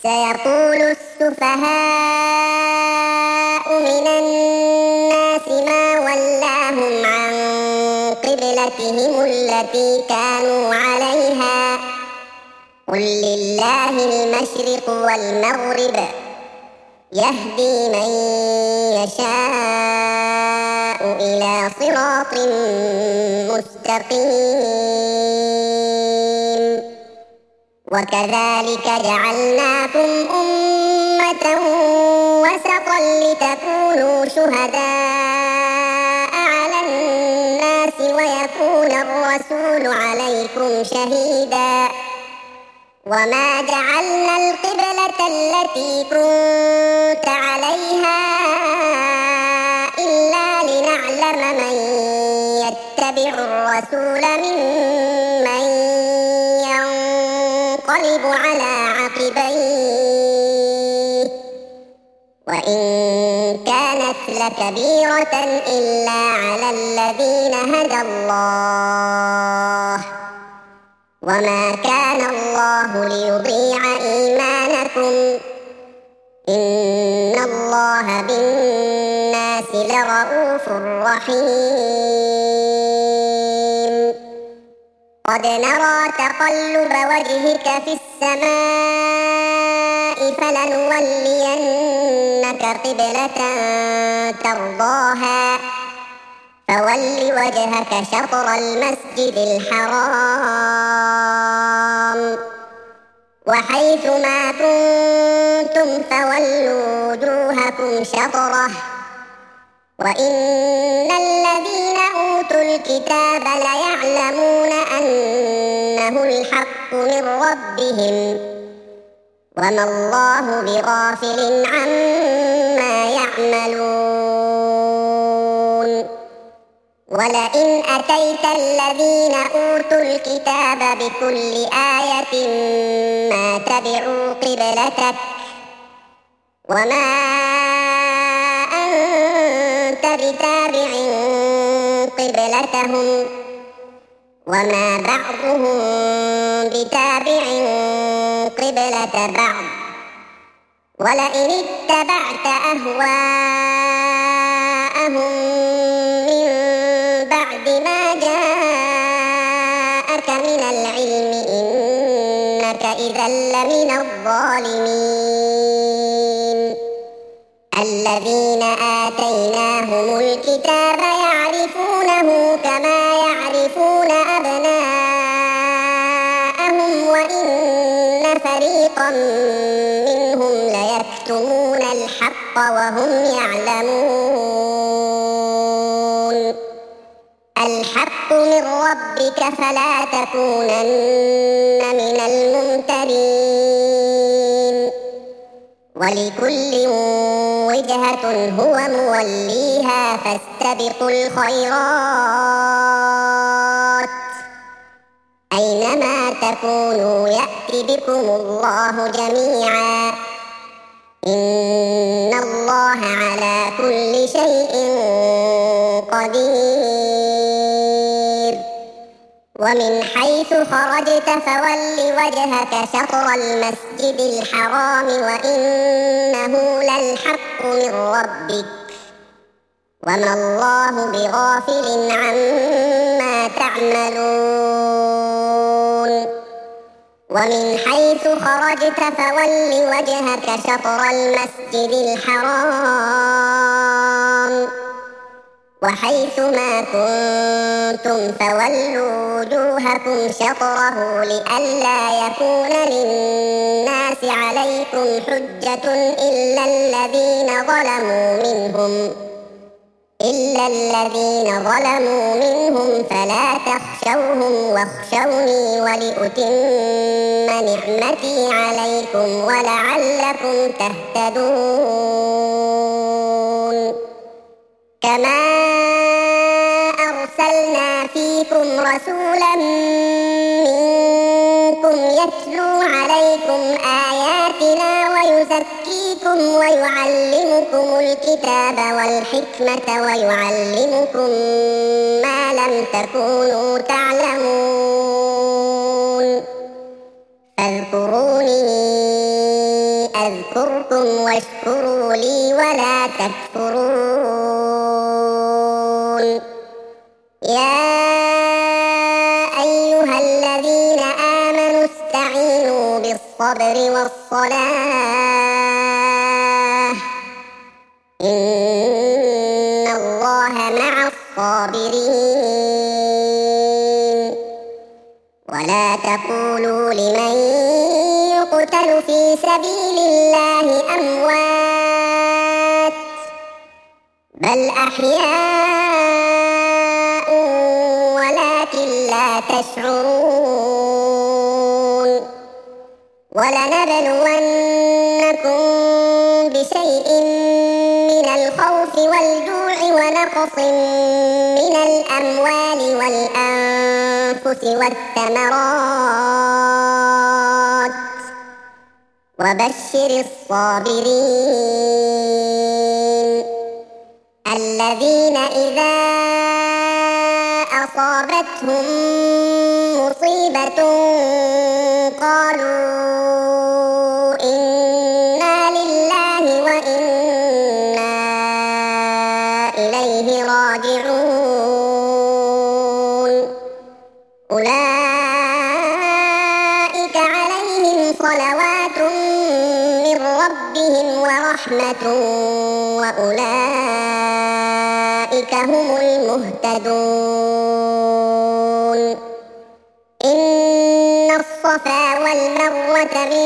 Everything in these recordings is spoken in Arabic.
سيقول السفهاء من الناس ما ولاهم عن قبلتهم التي كانوا عليها قل لله المشرق والمغرب يهدي من يشاء إلى صراط مستقيم وكذلك جعلناكم أمة وسطا لتكونوا شهداء على الناس ويكون الرسول عليكم شهيدا وما جعلنا القبلة التي كنت عليها إلا لنعلم من يتبع الرسول ممن ينقلب على عقبيه وإن كانت لكبيرة إلا على الذين هدى الله وما كان الله ليضيع إيمانكم إن الله بالناس لرءوف رحيم قد نرى تقلب وجهك في السماء فلنولينك قبلة ترضاها فول وجهك شطر المسجد الحرام وحيث ما كنتم فولوا وجوهكم شطره وإن الذين أوتوا الكتاب ليعلمون أنه الحق من ربهم وما الله بغافل عما يعملون ولئن أتيت الذين أوتوا الكتاب بكل آية ما تبعوا قبلتك وما أنت بتابع قبلتهم وما بعضهم بتابع قبلة بعض ولئن اتبعت أهواءهم من بعد ما جاءك من العلم إنك إذا لمن الظالمين الذين آتيناهم الكتاب يعرفونه كما يعرفون أبناءهم وإن فريقا منهم ليكتمون الحق وهم يعلمون الحق من ربك فلا تكونن من الممترين ولكل وجهة هو موليها فاستبقوا الخيرات أينما تكونوا يأتي بكم الله جميعا إن الله على كل شيء قدير ومن حيث خرجت فول وجهك شطر المسجد الحرام وإنه للحق من ربك وما الله بغافل عما تعملون ومن حيث خرجت فول وجهك شطر المسجد الحرام وحيث ما كنتم فولوا وجوهكم شطره لئلا يكون للناس عليكم حجة إلا الذين ظلموا منهم فلا تخشوهم واخشوني ولأتم نعمتي عليكم ولعلكم تهتدون كما أرسلنا فيكم رسولا منكم يتلو عليكم آياتنا ويزكيكم ويعلمكم الكتاب والحكمة ويعلمكم ما لم تكونوا تعلمون. فاذكروني أذكركم واشكروا لي ولا تكفرون يا أيها الذين آمنوا استعينوا بالصبر والصلاة إن الله مع الصابرين ولا تقولوا لمن يقتل في سبيل الله أموات بل أحياء ولكن لا تشعرون ولنبلونكم بشيء من الخوف والجوع ونقص من الأموال والأنفس والثمرات وبشر الصابرين الذين إذا أصابتهم مصيبة قالوا إنا لله وإنا إليه راجعون أولئك عليهم صلوات من ربهم ورحمة وأولئك هم المهتدون إن الصفا والمروة من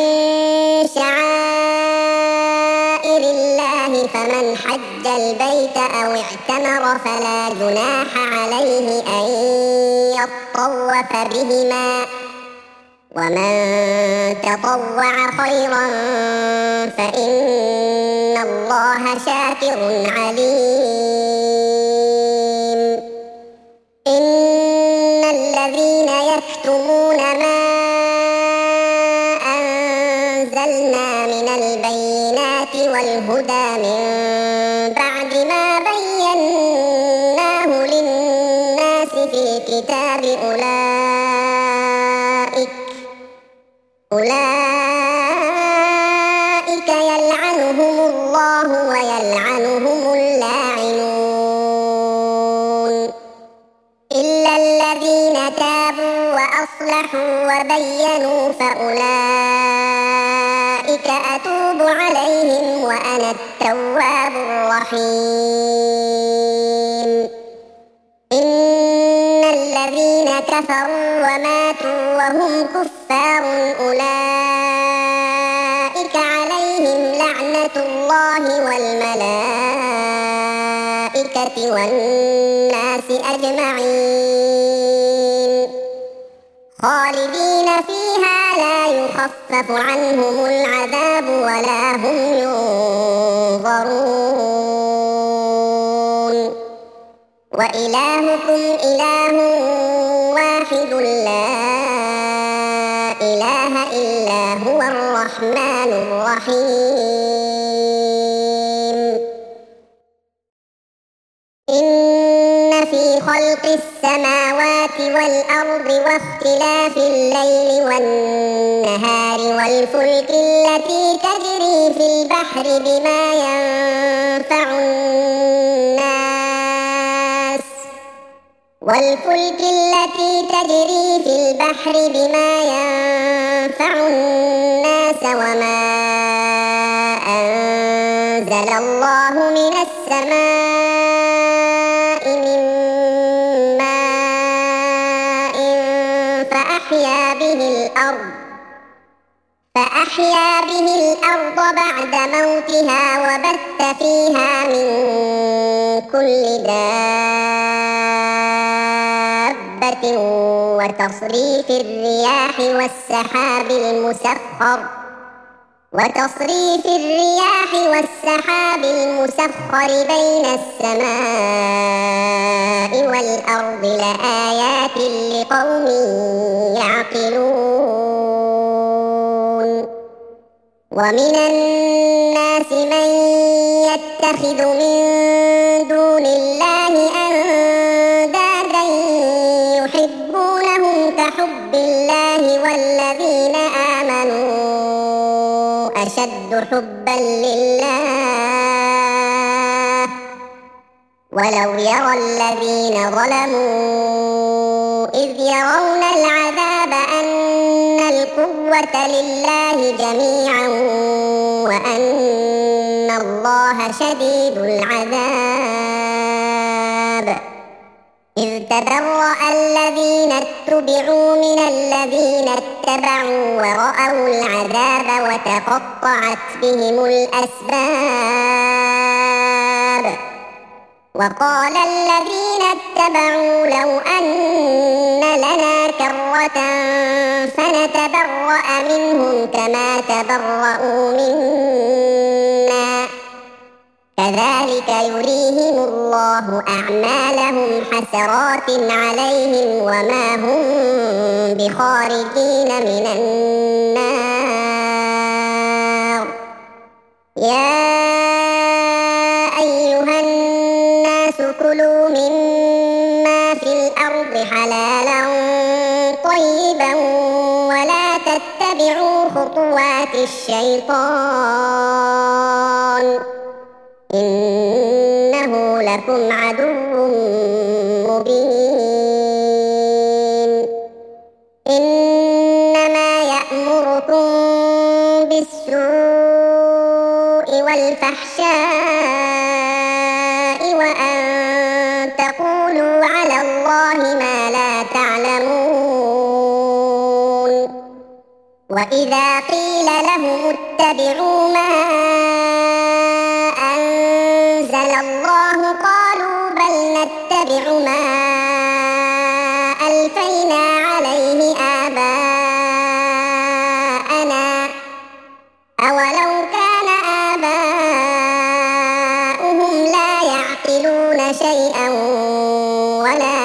شعائر الله فمن حج البيت أو اعتمر فلا جناح عليه أن يطوف بهما ومن تطوع خيرا فإن الله شاكر عليم إن الذين يكتمون ما أنزلنا من البينات والهدى من بعد ما بيناه للناس في الكتاب أولئك يلعنهم الله ويلعنهم اللاعنون إلا الذين تابوا وأصلحوا وبينوا فأولئك أتوب عليهم وأنا التواب الرحيم إن الذين كفروا وماتوا وهم كفار أولئك عليهم لعنة الله والملائكة والناس أجمعين خالدين فيها لا يخفف عنهم العذاب ولا هم ينظرون وإلهكم إله واحد لا إله إلا هو الرحمن الرحيم إن في خلق السماوات والأرض واختلاف الليل والنهار والفلك التي تجري في البحر بما ينفع الناس وما أنزل الله من السماء من ماء فأحيا به الأرض بعد موتها وبث فيها من كل دابة وتصريف الرياح والسحاب المسخر بين السماء والأرض لآيات لقوم يعقلون ومن الناس من يتخذ من دون الله أندادا يحبونهم كحب الله والذين آمنوا أشد حبا لله. ولو يرى الذين ظلموا إذ يرون العذاب أن القوة لله جميعا وأن الله شديد العذاب. إذ تبرأ الذين اتبعوا من الذين اتبعوا ورأوا العذاب وتقطعت بهم الأسباب. وقال الذين اتبعوا لو أن لنا كرة فنتبرأ منهم كما تبرأوا منا كذلك يريهم الله أعمالهم حسرات عليهم وما هم بخارجين من النار. يا أيها الناس كلوا مما في الأرض حلالا طيبا ولا تتبعوا خطوات الشيطان إنه لكم عدو مبين. إنما يأمركم بالسوء والفحشاء وأن تقولوا على الله ما لا تعلمون. وإذا قيل لهم اتبعوا ما أنزل الله قالوا بل نتبع ما ألفينا عليه آباءنا أولو كان آباؤهم لا يعقلون شيئا ولا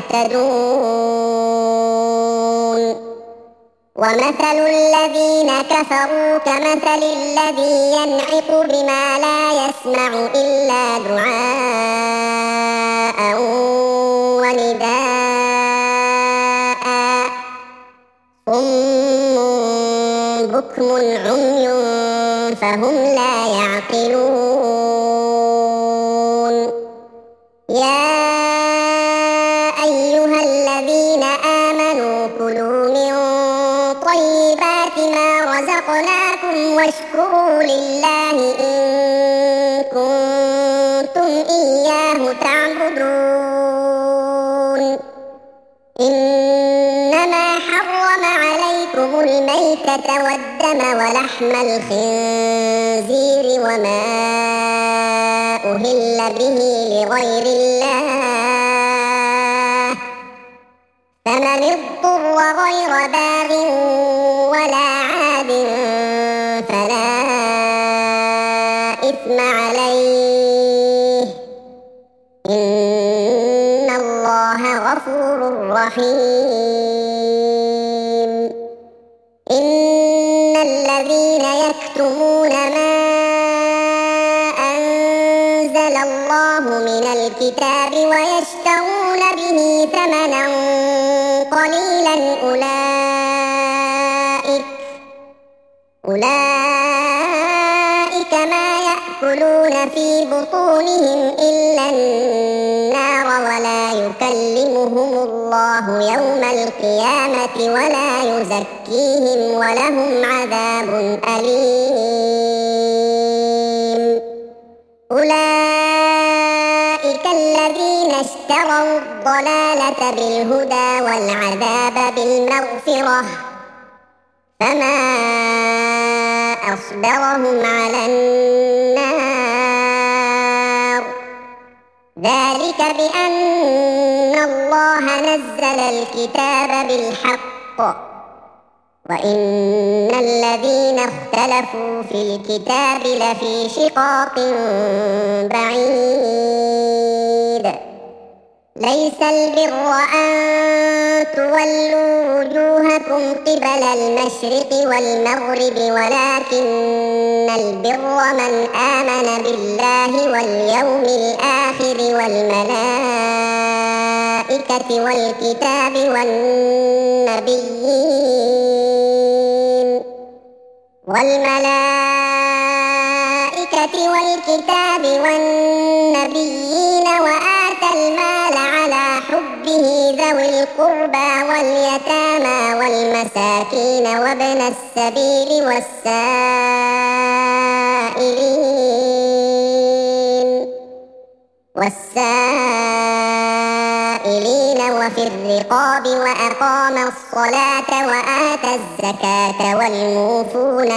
يهتدون. ومثل الذين كفروا كمثل الذي ينعق بما لا يسمع إلا دعاء ونداء صم بكم عمي فهم لا يعقلون. يا أيها الذين آمنوا كلوا من طيبات ما رزقناكم واشكروا لله إن كنتم إياه تعبدون. إنما حرم عليكم الميتة والدم ولحم الخنزير وما أهل به لغير الله فمن اضطر غير باغ ولا عاد فلا إثم عليه إن الله غفور رحيم. إن الذين يكتمون ما أنزل الله من الكتاب ويشترون به ثمنا قليلا أولئك ما يأكلون في بطونهم إلا النار ولا يكلمهم الله يوم القيامة ولا يزكيهم ولهم عذاب أليم. أولئك الذين اشتروا الضلالة بالهدى والعذاب بالمغفرة فما أصبرهم على النار. ذلك بأن الله نزل الكتاب بالحق وإن الذين اختلفوا في الكتاب لفي شقاق بعيد. ليس البر أن تولوا وجوهكم قبل المشرق والمغرب ولكن البر من آمن بالله واليوم الآخر والملائكة والكتاب والنبيين والملائكة والكتاب والنبيين وآتى المال على حبه ذوي القربى واليتامى والمساكين وابن السبيل والسائلين وفي الرقاب وأقام الصلاة وآتى الزكاة والموفون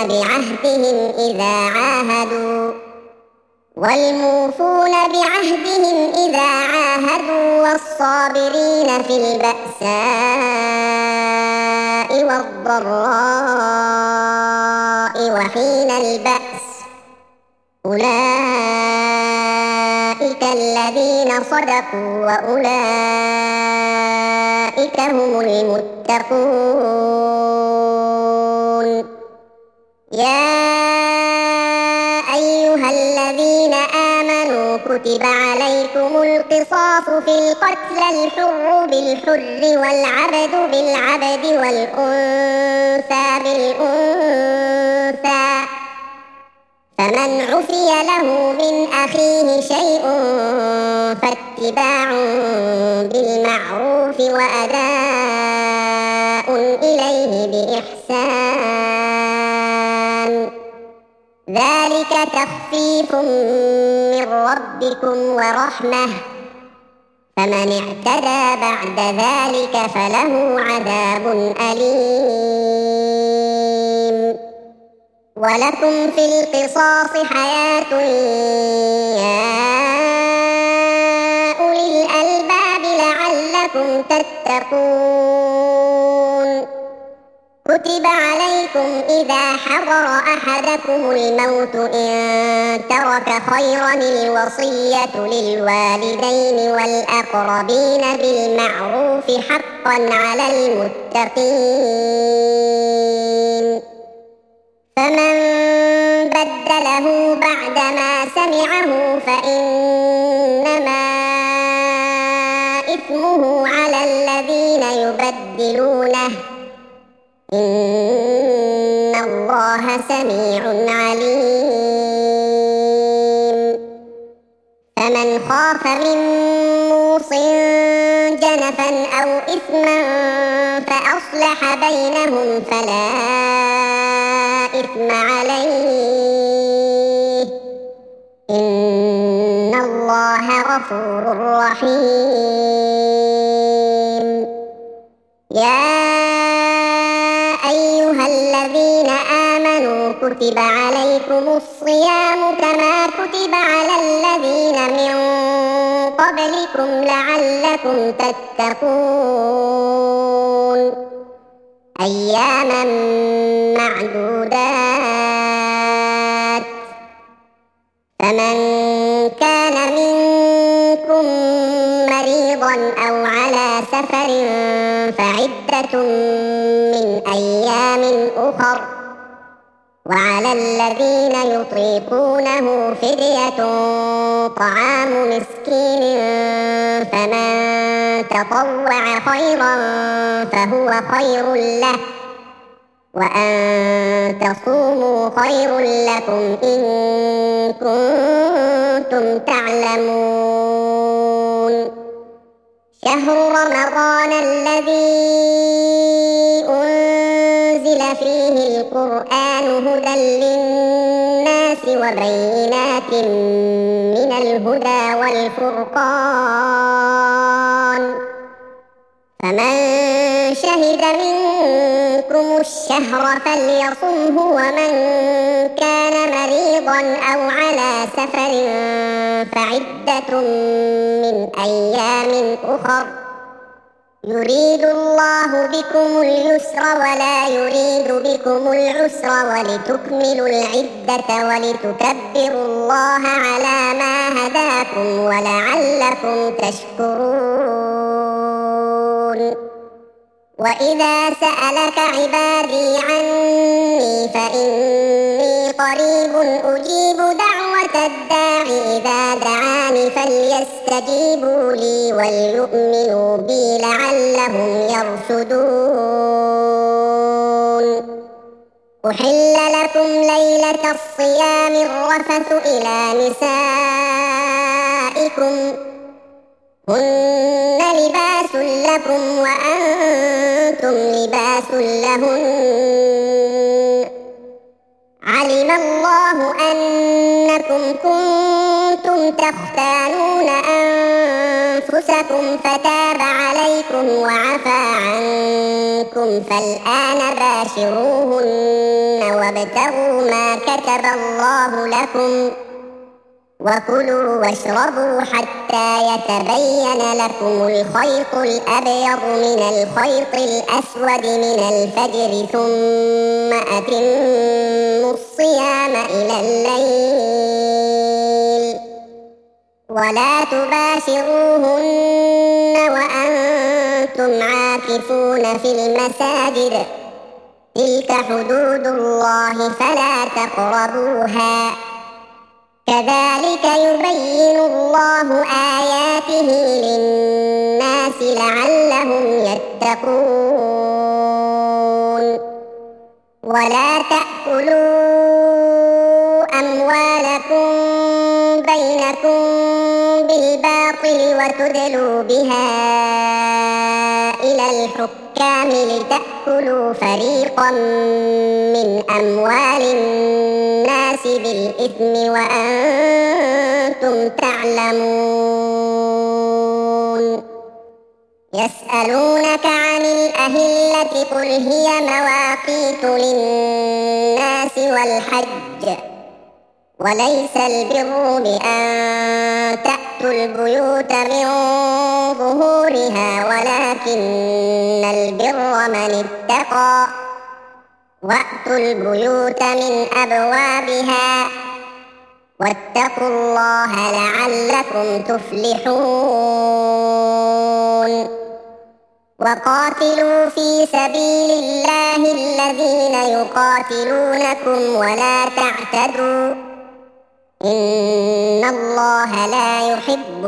بعهدهم إذا عاهدوا والصابرين في البأساء والضراء وحين البأس أولئك الذين صدقوا وأولئك هم المتقون. يا أيها الذين آمنوا كتب عليكم القصاص في القتلى الحر بالحر والعبد بالعبد والأنثى بالأنثى فمن عفي له من أخيه شيء فاتباع بالمعروف وأداء إليه بإحسان ذلك تخفيف من ربكم ورحمة فمن اعتدى بعد ذلك فله عذاب أليم. ولكم في القصاص حياة يا أولي الألباب لعلكم تتقون. كتب عليكم إذا حضر أحدكم الموت إن ترك خيرا الوصية للوالدين والأقربين بالمعروف حقا على المتقين. فمن بدله بعدما سمعه فإنما إثمه على الذين يبدلونه إن الله سميع عليم. فمن خاف من موص جنفا أو إثما فأصلح بينهم فلا إثم عليه إن الله غفور رحيم. يا أيها الذين آمنوا كتب عليكم الصيام كما كتب على الذين من قبلكم لعلكم تتقون أياما معدودات. فمن كان منكم مريضا أو على سفر فعدة من أيام أخر وعلى الذين يطيقونه فدية طعام مسكين فمن تطوع خيرا فهو خير له وأن تصوموا خير لكم إن كنتم تعلمون. شهر رمضان الذي أنزل فيه القرآن هدى للناس وبينات من الهدى والفرقان فمن شهد منكم الشهر فليصمه ومن كان مريضا أو على سفر فعدة من أيام أخر يريد الله بكم اليسر ولا يريد بكم العسر ولتكملوا العدة ولتكبروا الله على ما هداكم ولعلكم تشكرون. وإذا سألك عبادي عني فإني قريب أجيب دعوة الداع إذا دعاني فليستجيبوا لي وليؤمنوا بي لعلهم يرشدون. أحل لكم ليلة الصيام الرفث إلى نسائكم هن لباس لكم وأنتم لباس لهن علم الله أنكم كنتم تختانون أنفسكم فتاب عليكم وعفى عنكم فالآن باشروهن وابتغوا ما كتب الله لكم وكلوا واشربوا حتى يتبين لكم الخيط الأبيض من الخيط الأسود من الفجر ثم أتموا الصيام إلى الليل ولا تباشروهن وأنتم عاكفون في المساجد تلك حدود الله فلا تقربوها كذلك يبين الله آياته للناس لعلهم يتقون ولا تأكلوا أموالكم بينكم بالباطل وتدلوا بها إلى الحكام لتأكلوا فريقا من أموال الناس بالإثم وأنتم تعلمون يسألونك عن الأهلة قل هي مواقيت للناس والحج وليس البر بأن تأتوا البيوت من ظهورها ولكن البر من اتقى وأتوا البيوت من أبوابها واتقوا الله لعلكم تفلحون وقاتلوا في سبيل الله الذين يقاتلونكم ولا تعتدوا إن الله لا يحب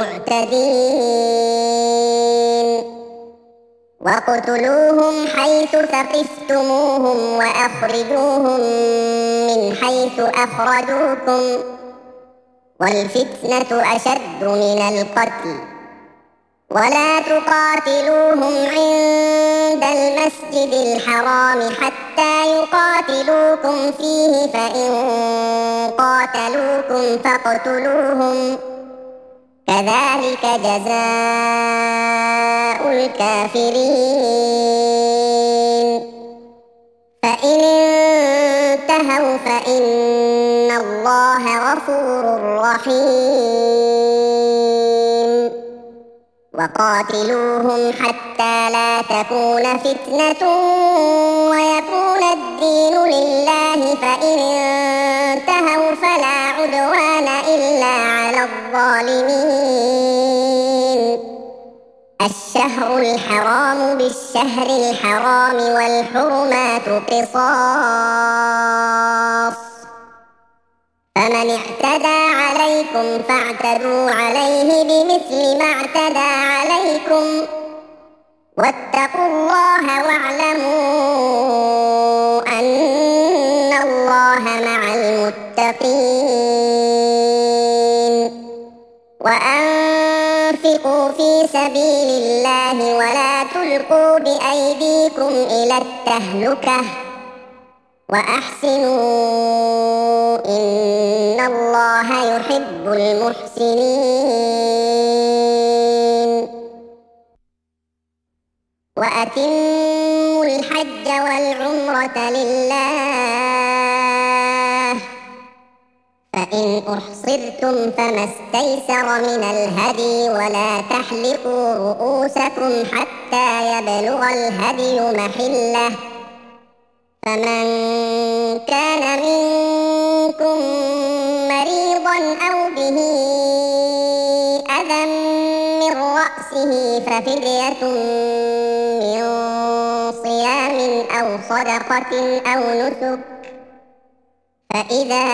المعتدين وَاقْتُلُوهُمْ حَيْثُ ثَقِفْتُمُوهُمْ وَأَخْرِجُوهُمْ مِنْ حَيْثُ أَخْرَجُوكُمْ وَالْفِتْنَةُ أَشَدُّ مِنَ الْقَتْلِ وَلَا تُقَاتِلُوهُمْ عِندَ الْمَسْجِدِ الْحَرَامِ حَتَّى يُقَاتِلُوكُمْ فِيهِ فَإِنْ قَاتَلُوكُمْ فَاقْتُلُوهُمْ كذلك جزاء الكافرين فإن انتهوا فإن الله غفور رحيم وقاتلوهم حتى لا تكون فتنة ويكون الدين لله فإن انتهوا فلا عدوان إلا على الظالمين الشهر الحرام بالشهر الحرام والحرمات قصاص فمن اعتدى عليكم فاعتدوا عليه بمثل ما اعتدى عليكم واتقوا الله واعلموا أن الله مع المتقين وأنفقوا في سبيل الله ولا تلقوا بأيديكم إلى التهلكة وأحسنوا إن الله يحب المحسنين وأتموا الحج والعمرة لله فإن أحصرتم فما استيسر من الهدي ولا تحلقوا رؤوسكم حتى يبلغ الهدي محله فمن كان منكم مريضا أو به أذى من رأسه ففدية من صيام أو صدقة أو نسك فإذا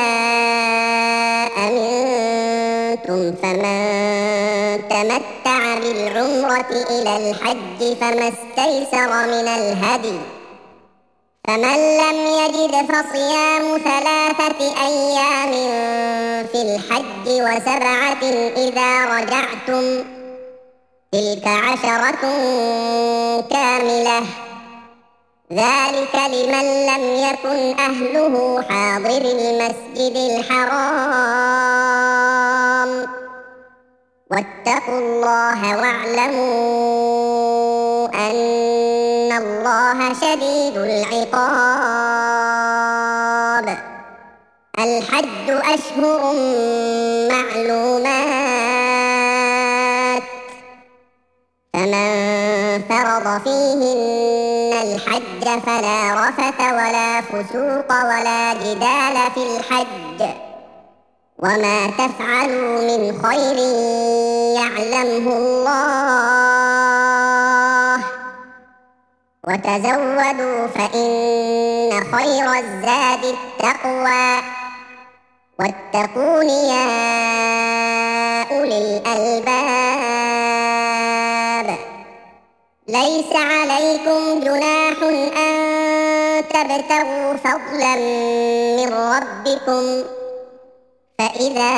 أمنتم فمن تمتع بالعمرة إلى الحج فما استيسر من الهدي فمن لم يجد فصيام 3 أيام في الحج و7 إذا رجعتم تلك 10 كاملة ذلك لمن لم يكن أهله حاضر المسجد الحرام واتقوا الله واعلموا أن الله شديد العقاب. الحج أشهر معلومات فمن فرض فيهن الحج فلا رفث ولا فسوق ولا جدال في الحج وما تفعلوا من خير يعلمه الله وتزودوا فإن خير الزاد التقوى واتقون يا أولي الألباب. ليس عليكم جناح أن تبتغوا فضلا من ربكم فإذا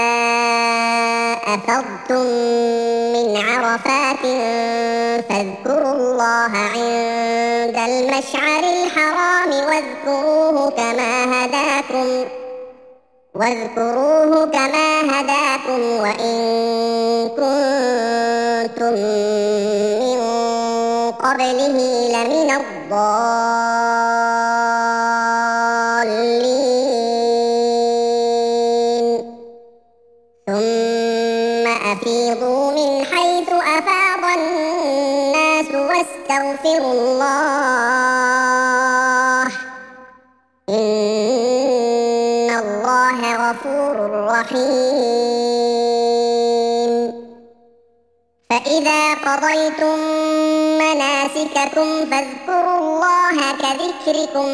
أفضتم من عرفات فاذكروا الله عند المشعر الحرام واذكروه كما هداكم وإن كنتم من قبله لمن الضالين. ثم أفيضوا من حيث أفاض الناس واستغفروا الله إن الله غفور رحيم. فإذا قضيتم مناسككم فاذكروا الله كذكركم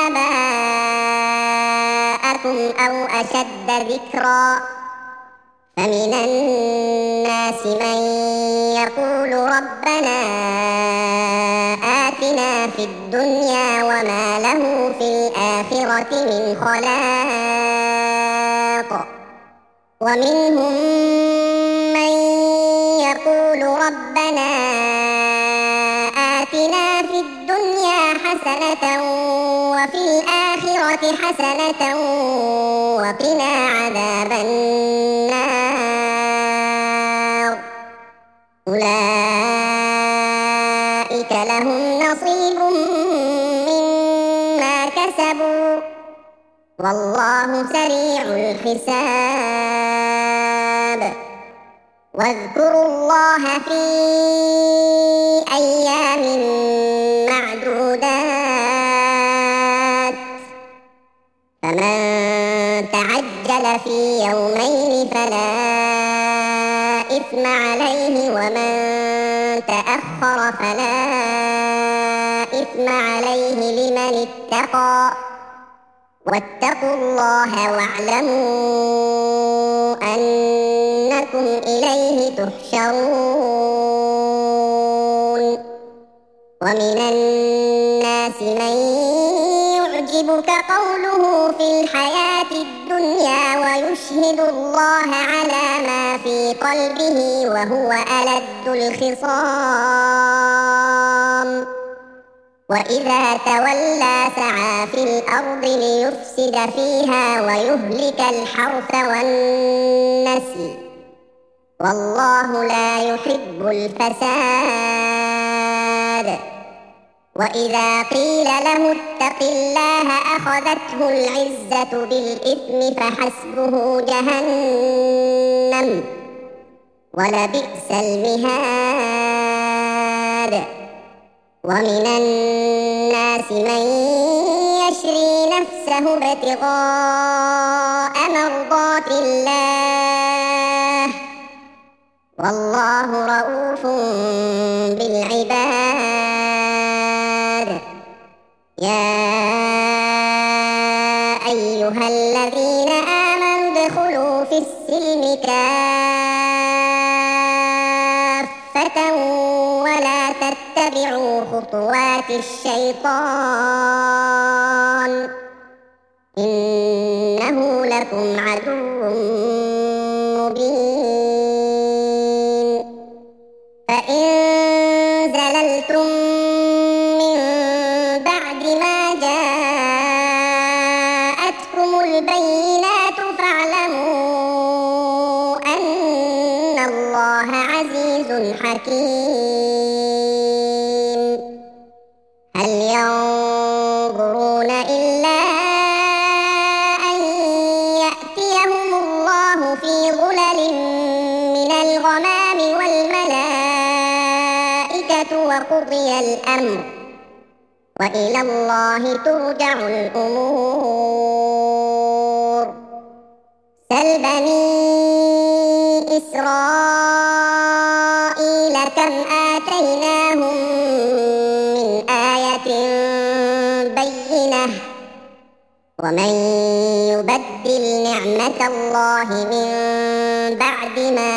آباءكم أو أشد ذكرا فمن الناس من يقول ربنا آتنا في الدنيا وما له في الآخرة من خلاق ومنهم من يقول ربنا آتنا في الدنيا حسنة وفي الآخرة حسنة وقنا عذاب النار. أولئك لهم نصيب مما كسبوا والله سريع الحساب. واذكروا الله في أيام معدودات فمن تعجل في يومين فلا إثم عليه ومن تأخر فلا إثم عليه لمن اتقى واتقوا الله واعلموا أنكم إليه تحشرون. ومن الناس من يعجبك قوله في الحياة الدنيا ويشهد الله على ما في قلبه وهو ألد الخصام وإذا تولى سعى في الأرض ليفسد فيها ويهلك الحرث والنسل والله لا يحب الفساد. وإذا قيل له اتق الله أخذته العزة بالإثم فحسبه جهنم ولبئس المهاد. ومن الناس من يشري نفسه ابتغاء مرضات الله والله رؤوف بالعباد. يا أيها الذين آمنوا ادخلوا في السلم كافة ولا تتبعوا تتبعوا خطوات الشيطان إنه لكم عدو مبين فإن زللتم من بعد ما جاءتكم البينات فاعلموا أن الله عزيز حكيم هل ينظرون إلا أن يأتيهم الله في ظلل من الغمام والملائكة وقضي الأمر وإلى الله ترجع الأمور سل بني إسرائيل كم آتيناهم من آية بينة ومن يبدل نعمة الله من بعد ما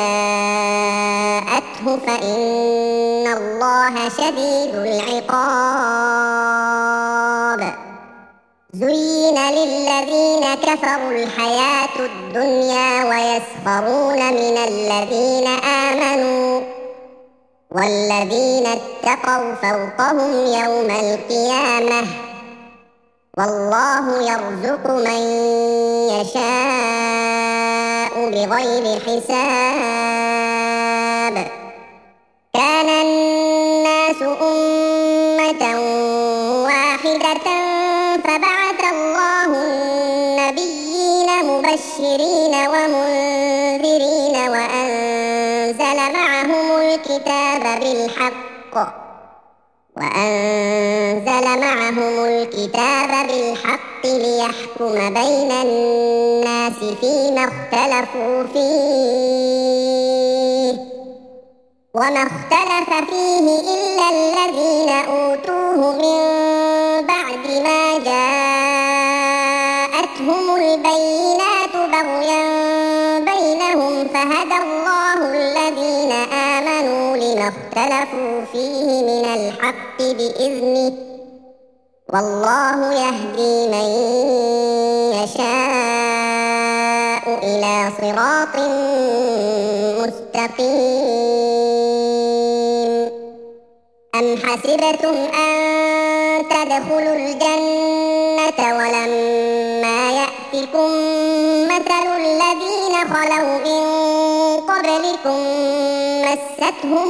جاءته فإن الله شديد العقاب زين للذين كفروا الحياة الدنيا ويسخرون من الذين آمنوا والذين اتقوا فوقهم يوم القيامة والله يرزق من يشاء بغير حساب كان الناس أمة واحدة فبعث الله النبيين مبشرين ومنذرين وأنزل معهم الكتاب بالحق ليحكم بين الناس فيما اختلفوا فيه وما اختلف فيه إلا الذين أوتوه من بعد ما جاءتهم البينات بغيا بينهم فهدى الله الذين آمنوا لما اختلفوا فيه من الحق بإذنه والله يهدي من يشاء إلى صراط مستقيم أم حسبتم أن تدخلوا الجنة ولما يأتكم مثل الذين خلوا من قبلكم مستهم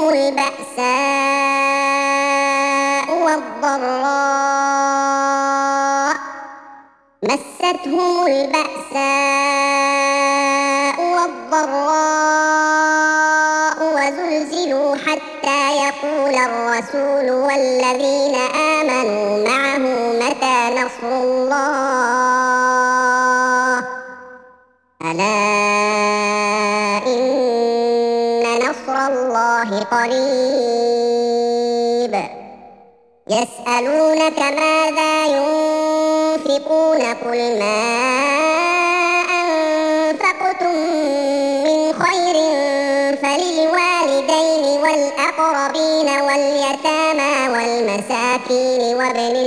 البأساء والضراء وزلزلوا حتى يقول الرسول والذين آمنوا معه متى نصر الله ألا إن نصر الله قريب يسألونك ماذا ينفقون قل ما أنفقتم من خير فللوالدين والأقربين واليتامى والمساكين وابن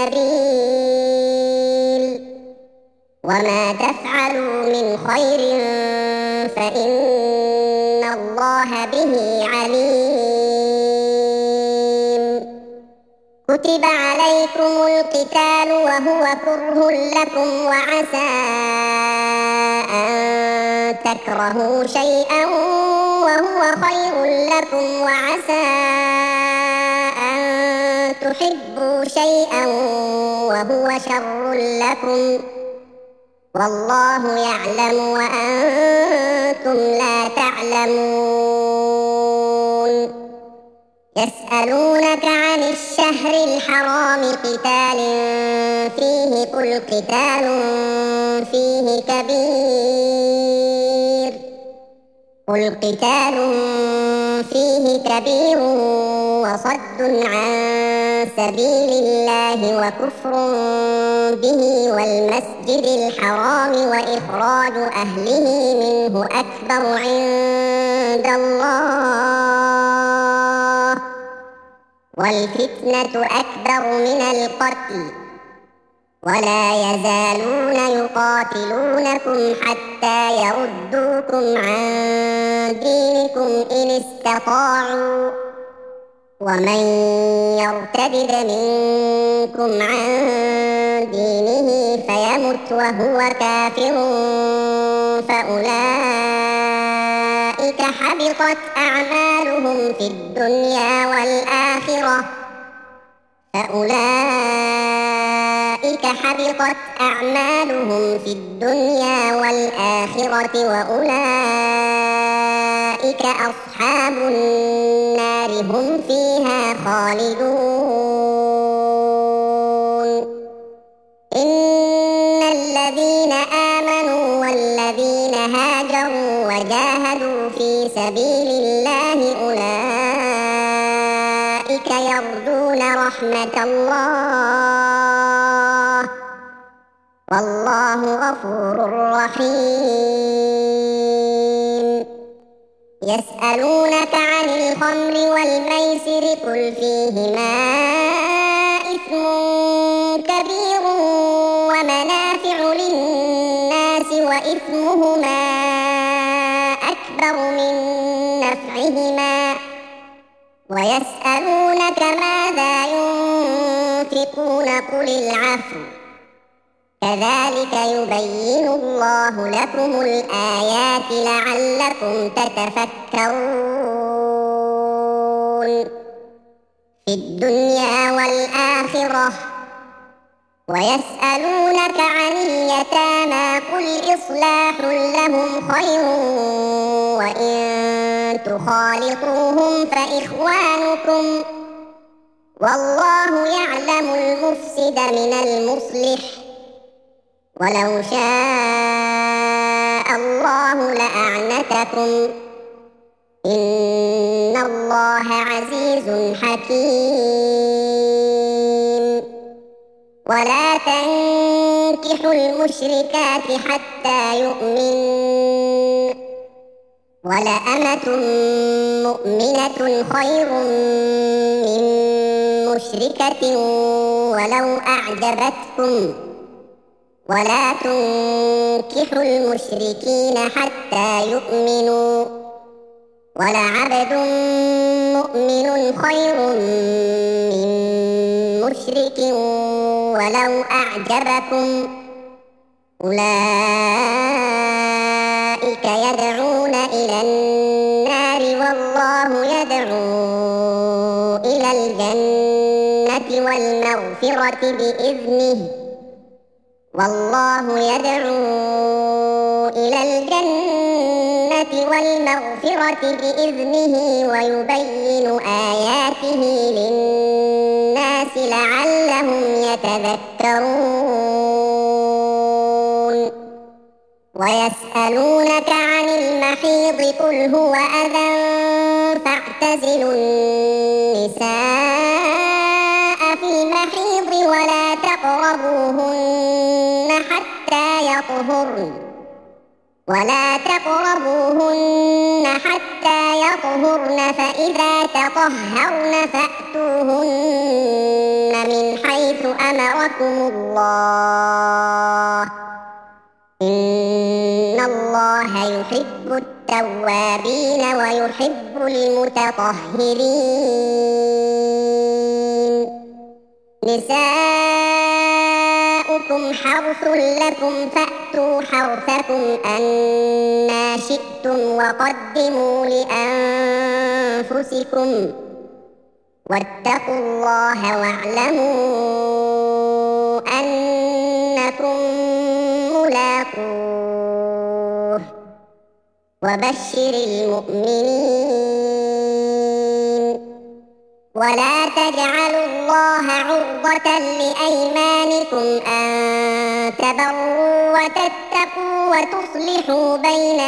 السبيل وما تفعلوا من خير فإن الله به عليم كتب عليكم القتال وهو كره لكم وعسى أن تكرهوا شيئا وهو خير لكم وعسى أن تحبوا شيئا وهو شر لكم والله يعلم وأنتم لا تعلمون يسألونك عن الشهر الحرام قتال فيه قل قتال فيه كبير وصد عن سبيل الله وكفر به والمسجد الحرام وإخراج أهله منه أكبر عند الله والفتنة أكبر من القتل ولا يزالون يقاتلونكم حتى يردوكم عن دينكم إن استطاعوا ومن يرتد منكم عن دينه فيمت وهو كافر فأولئك حبطت أعمالهم في الدنيا والآخرة وأولئك أصحاب النار هم فيها خالدون إن الذين آمنوا والذين هاجروا وجاهدوا في سبيل الله أولئك يرجون رحمة الله والله غفور رحيم يسألونك عن الخمر والميسر قل فيهما إثم كبير ومنافع للناس وإثمهما أكبر من نفعهما ويسألونك ماذا ينفقون قل العفو كذلك يبين الله لكم الآيات لعلكم تتفكرون في الدنيا والآخرة ويسألونك عن اليتامى قل إصلاح لهم خير وإن تخالطوهم فإخوانكم والله يعلم المفسد من المصلح ولو شاء الله لأعنتكم إن الله عزيز حكيم ولا تنكحوا المشركات حتى يؤمن ولأمة مؤمنة خير من مشركة ولو أعجبتكم ولا تنكحوا المشركين حتى يؤمنوا ولعبد مؤمن خير من مشرك ولو أعجبكم أولئك يدعون إلى النار والله يدعو إلى الجنة والمغفرة بإذنه والله يدعو إلى الجنة والمغفرة بإذنه ويبين آياته للناس لعلهم يتذكرون ويسألونك عن المحيض قل هو أذى فاعتزلوا النساء في المحيض ولا تقربوهن حتى يطهرن فإذا تطهرن فأتوهن من حيث أمركم الله إن الله يحب التوابين ويحب المتطهرين نساؤكم حرث لكم فأتوا حرثكم أنى شئتم وقدموا لأنفسكم واتقوا الله واعلموا أنكم ملاقوه وبشر المؤمنين ولا تجعلوا الله عرضة لأيمانكم أن تبروا وتتقوا وتصلحوا بين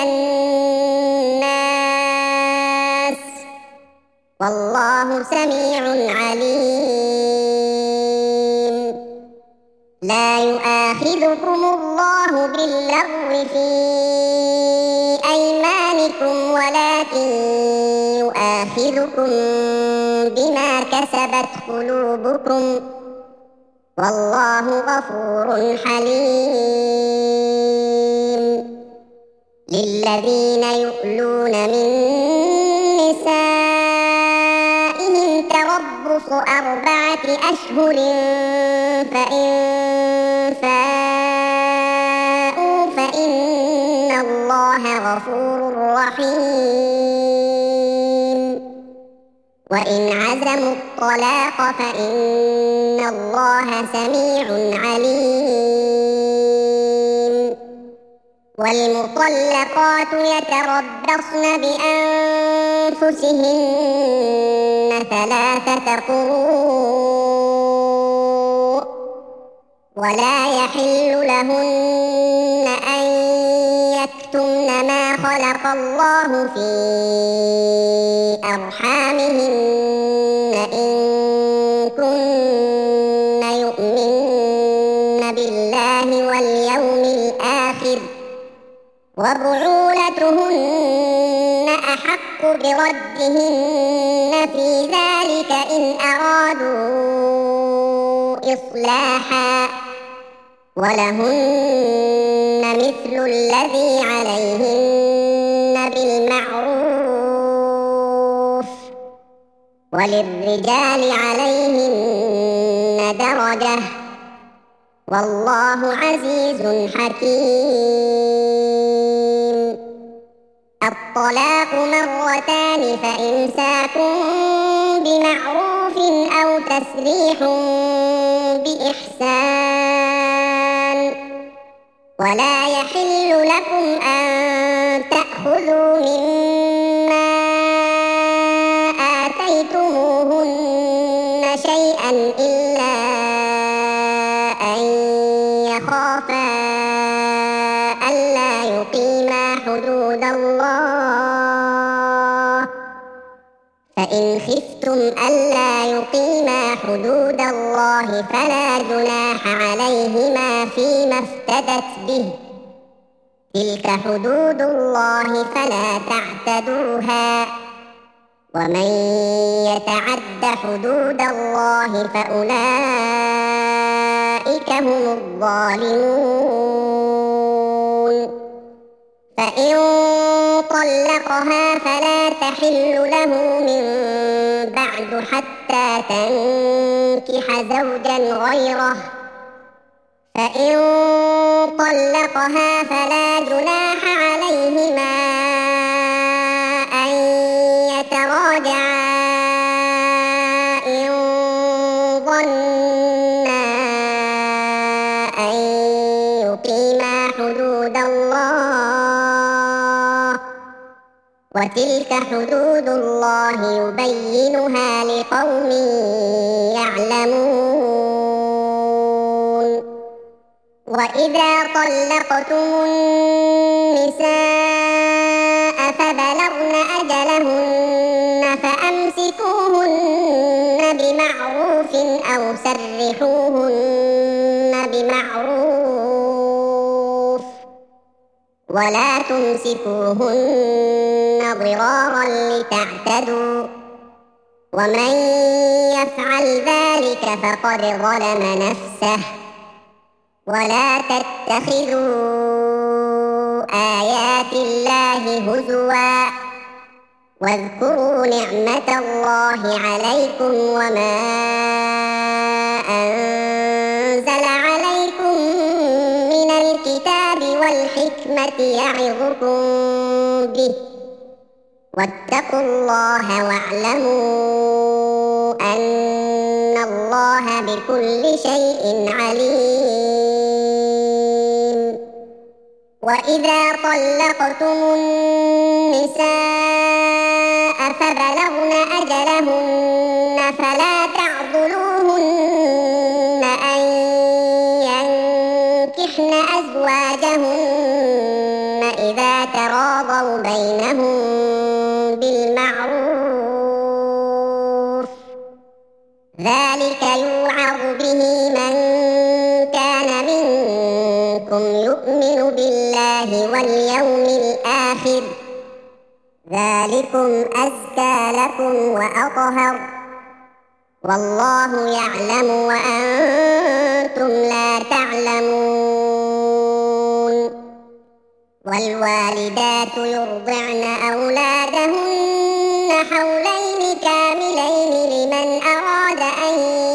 الناس والله سميع عليم لا يؤاخذكم الله باللغو في أيمانكم ولكن يؤاخذكم بما كسبت قلوبكم والله غفور حليم. للذين يؤلون من نسائهم تربص 4 أشهر فإن فاءوا فإن الله غفور رحيم. وإن عزموا الطلاق فإن الله سميع عليم. والمطلقات يتربصن بأنفسهن 3 قروء ولا يحل لهن أن يكتمن ما خلق الله في أرحامهن إن كن يؤمن بالله واليوم الآخر وبعولتهن أحق بردهن في ذلك إن أرادوا إصلاحا ولهن مثل الذي عليهن بالمعروف وللرجال عليهن درجة والله عزيز حكيم. الطلاق 2 فإمساك بمعروف أو تسريح بإحسان ولا يحل لكم أن تأخذوا مما آتيتموهن شيئا إلا أن يخافا ألا يقيما حدود الله فإن خفتم ألا يقيما حدود الله فلا جناح عليهما فيما افتدت به تلك حدود الله فلا تعتدوها ومن يتعد حدود الله فأولئك هم الظالمون. فإن طلقها فلا تحل له من بعد حتى تنكح زوجا غيره فإن طلقها فلا جناح عليهما أن يتراجعا إن ظنا أن يقيما حدود الله وتلك حدود الله يبينها لقوم يعلمون. وإذا طلقتم النساء فبلغن أجلهن فأمسكوهن بمعروف أو سرحوهن بمعروف ولا تمسكوهن ضرارا لتعتدوا ومن يفعل ذلك فقد ظلم نفسه. ولا تتخذوا آيات الله هزوا واذكروا نعمة الله عليكم وما أنزل عليكم من الكتاب والحكمة يعظكم به واتقوا الله واعلموا أن الله بكل شيء عليم. وإذا طلقتم النساء فبلغن أجلهن فلا تعضلوهن أن ينكحن أزواجهن إذا تراضوا بينهم بالمعروف ذلك يوعظ به من كان منكم يؤمن بالله واليوم الآخر ذلكم أزكى لكم وأطهر والله يعلم وأنتم لا تعلمون. والوالدات يرضعن أولادهن حولين كاملين لمن أراد أن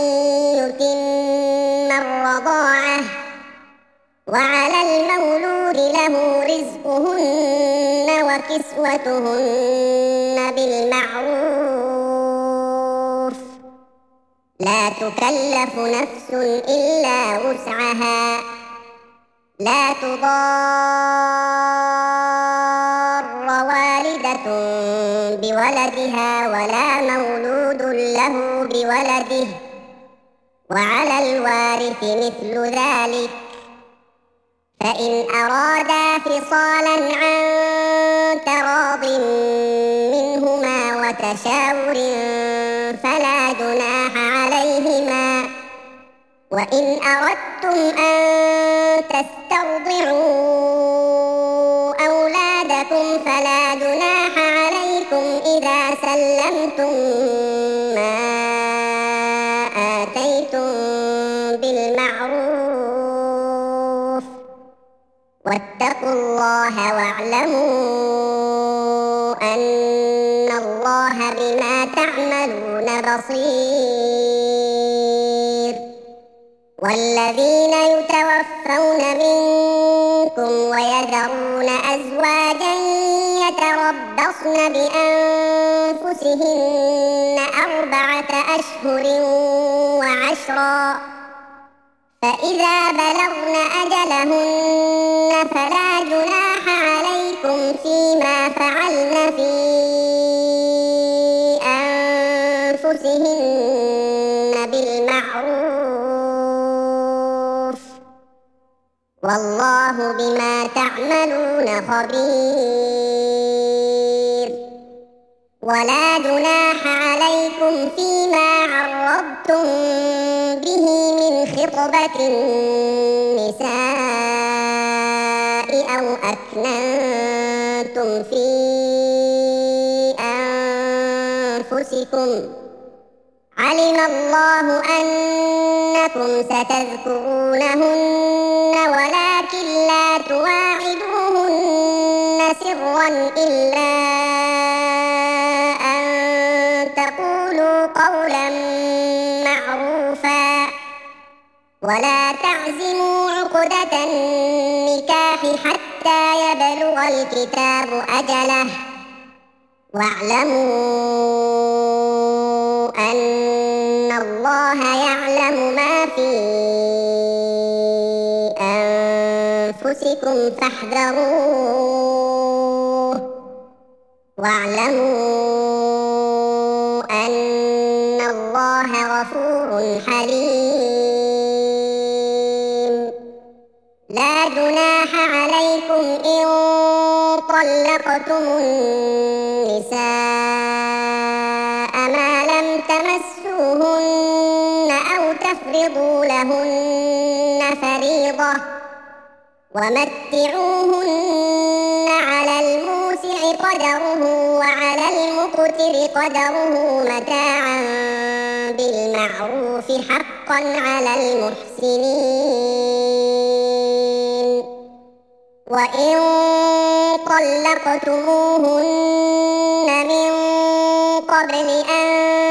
يتم الرضاعة، وعلى المولود له رزقهن وكسوتهن بالمعروف، لا تكلف نفس إلا وسعها، لا تضار والدة بولدها ولا مولود له بولده، وعلى الوارث مثل ذلك، فإن أرادا فصالا عن تراض منهما وتشاور فلا جناح عليهما. وإن أردتم أن تسترضعوا أولادكم فلا جناح عليكم إذا سلمتم ما آتيتم بالمعروف، واتقوا الله واعلموا أن الله بما تعملون بصير. والذين يتوفون منكم ويذرون أزواجا يتربصن بأنفسهن 4 أشهر وعشرا، فإذا بلغن أجلهن فلا جناح عليكم فيما فعلن في أنفسهن بالمعروف، والله بما تعملون خبير. ولا جناح عليكم فيما عرضتم به من خطبة النساء أو أكننتم في أنفسكم، علم الله أنكم ستذكرونهن ولكن لا تواعدوهن سرا إلا أن تقولوا قولا معروفا، ولا تعزموا عقدة النكاح حتى يبلغ الكتاب أجله، واعلموا أن الله يعلم ما في أنفسكم فاحذروه، واعلموا أن الله غفور حليم. لا جناح عليكم إن طلقتم النساء ما لم تمسوهن أو تفرضوا لهن فريضة، ومتعوهن على الموسع قدره وعلى المقتر قدره متاعا بالمعروف حقا على المحسنين. وإن طلقتموهن من قبل أن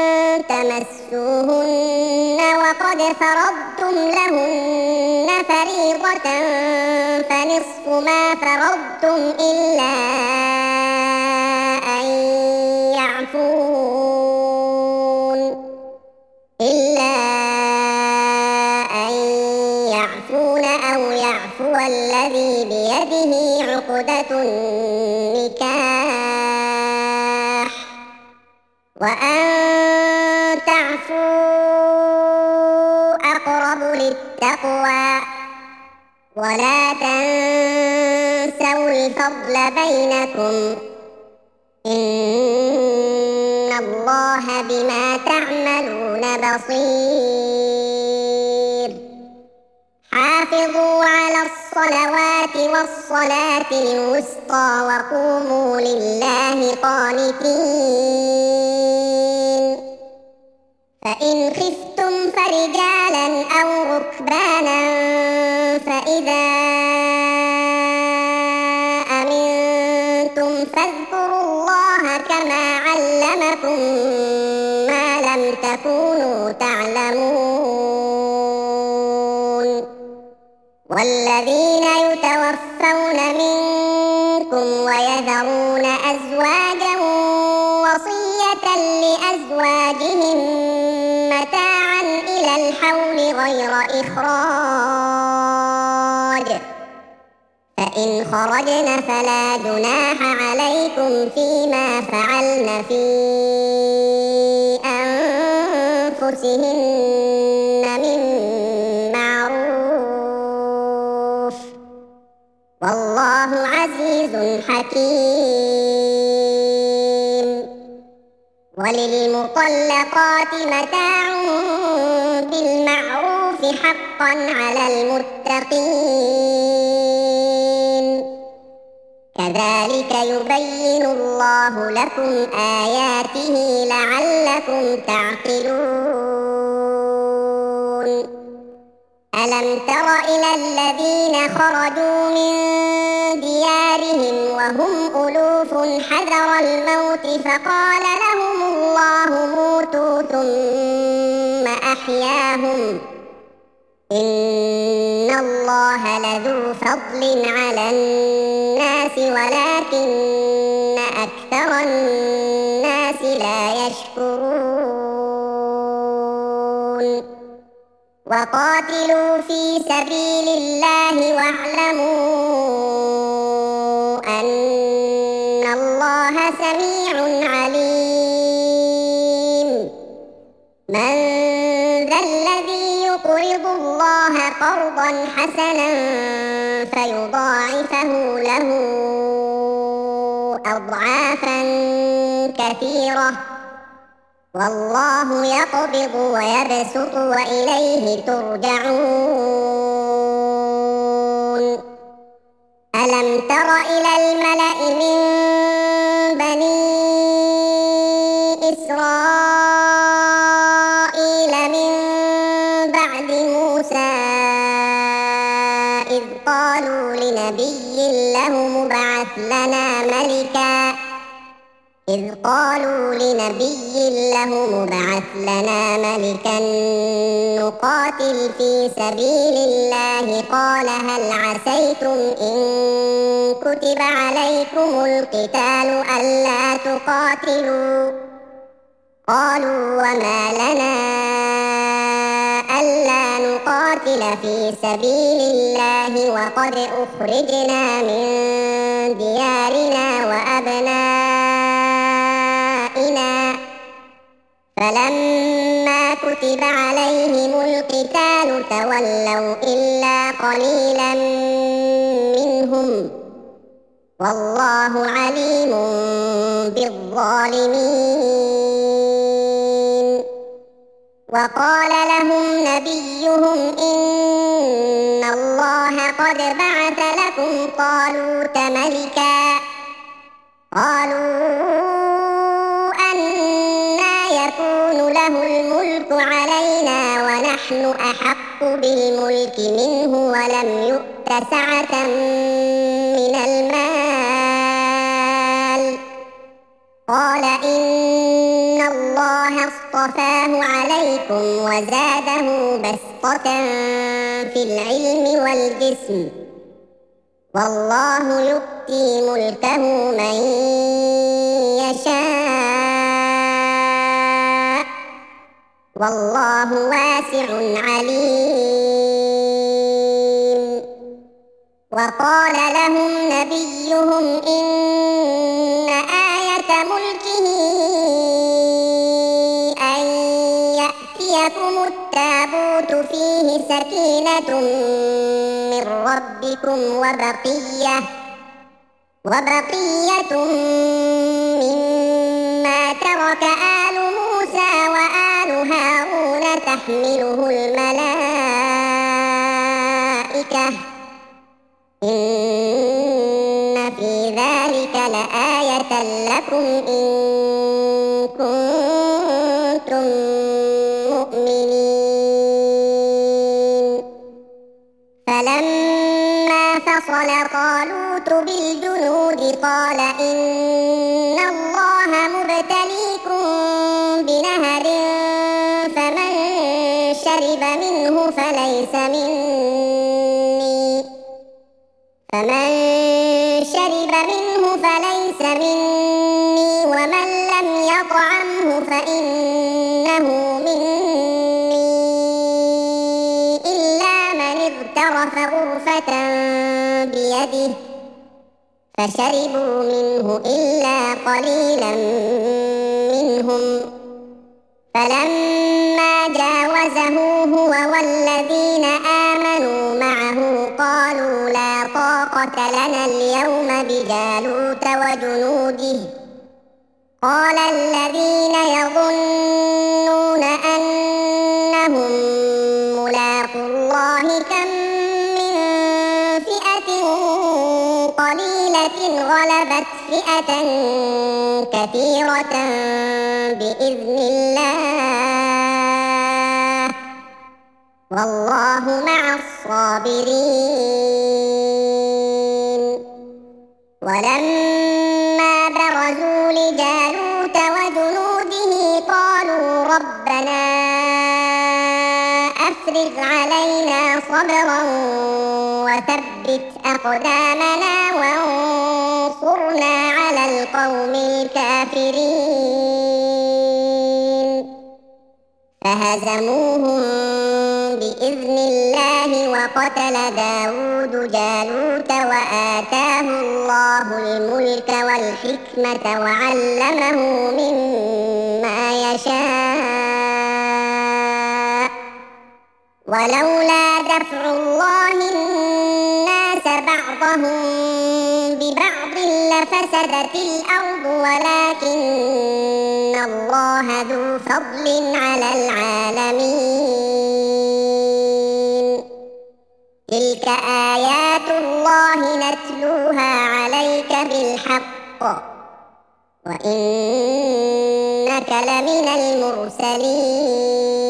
تمسوهن وقد فرضتم لهن فريضة فنصف ما فرضتم إلا أن يعفون أو يعفو الذي بيده عقدة النكاح، وأن تعفوا أقرب للتقوى، ولا تنسوا الفضل بينكم، إن الله بما تعملون بصير. حافظوا على الصلوات والصلاة الوسطى وقوموا لله قانتين، فإن خفتم فرجالا أو ركبانا فإذا أمنتم فاذكروا الله كما علمكم ما لم تكونوا تعلمون والذين يتوفون منكم ويذرون أزواجا وصية لأزواجهم متاعا إلى الحول غير إخراج فإن خرجن فلا جناح عليكم فيما فعلن في أنفسهن من معروف والله عزيز حكيم وللمطلقات متاع بالمعروف حقا على المتقين كذلك يبين الله لكم آياته لعلكم تعقلون ألم تر إلى الذين خرجوا من ديارهم وهم ألوف حذر الموت فقال لهم الله موتوا ثم أحياهم إن الله لذو فضل على الناس ولكن أكثر الناس لا يشكرون وقاتلوا في سبيل الله واعلموا أن الله سميع عليم من ذا الذي يقرض الله قرضا حسنا فيضاعفه له أضعافا كثيرة والله يقبض ويبسط وإليه ترجعون ألم تر إلى الملأ من بني إسرائيل من بعد موسى إذ قالوا لنبي له مبعث لنا ملكا نقاتل في سبيل الله قال هل عسيتم إن كتب عليكم القتال ألا تقاتلوا قالوا وما لنا ألا نقاتل في سبيل الله وقد أخرجنا من ديارنا وأبنائنا فلما كتب عليهم القتال تولوا إلا قليلا منهم والله عليم بالظالمين وقال لهم نبيهم إن الله قد بعث لكم طالوت ملكا قالوا أنى يكون له الملك علينا ونحن أحق بالملك منه ولم يؤت سعة من المال قال إن الله اصطفاه عليكم وزاده بسطة في العلم والجسم والله يؤتي ملكه من يشاء والله واسع عليم وقال لهم نبيهم إن آية ملكه أن يأتيكم التابوت فيه سكينة من ربكم وبقية مما ترك آل موسى وآل هارون تحمله الملائكة إن في ذلك لآية لكم إن كنتم بالجنود قال إن الله مبتليكم بنهر فمن شرب منه فليس مني ومن لم يطعمه فإنه مني إلا من اغترف غرفة بيده فشربوا منه إلا قليلا منهم فلما جاوزه هو والذين آمنوا معه قالوا لا طاقة لنا اليوم بجالوت وجنوده قال الذين يظنون أنهم ملاقو الله كم من فئة قليلة غلبت فئة كثيرة بإذن الله والله مع الصابرين. ولما برزوا لجالوت وجنوده قالوا ربنا أفرغ علينا صبرا وثبت أقدامنا وانصرنا على القوم الكافرين فهزموهم بإذن الله وقتل داود جالوت وآتاه الله الملك والحكمة وعلمه مما يشاء ولولا دفع الله الناس بعضهم ببعض لفسدت الأرض ولكن الله ذو فضل على العالمين. تلك آيات الله نتلوها عليك بالحق وإنك لمن المرسلين.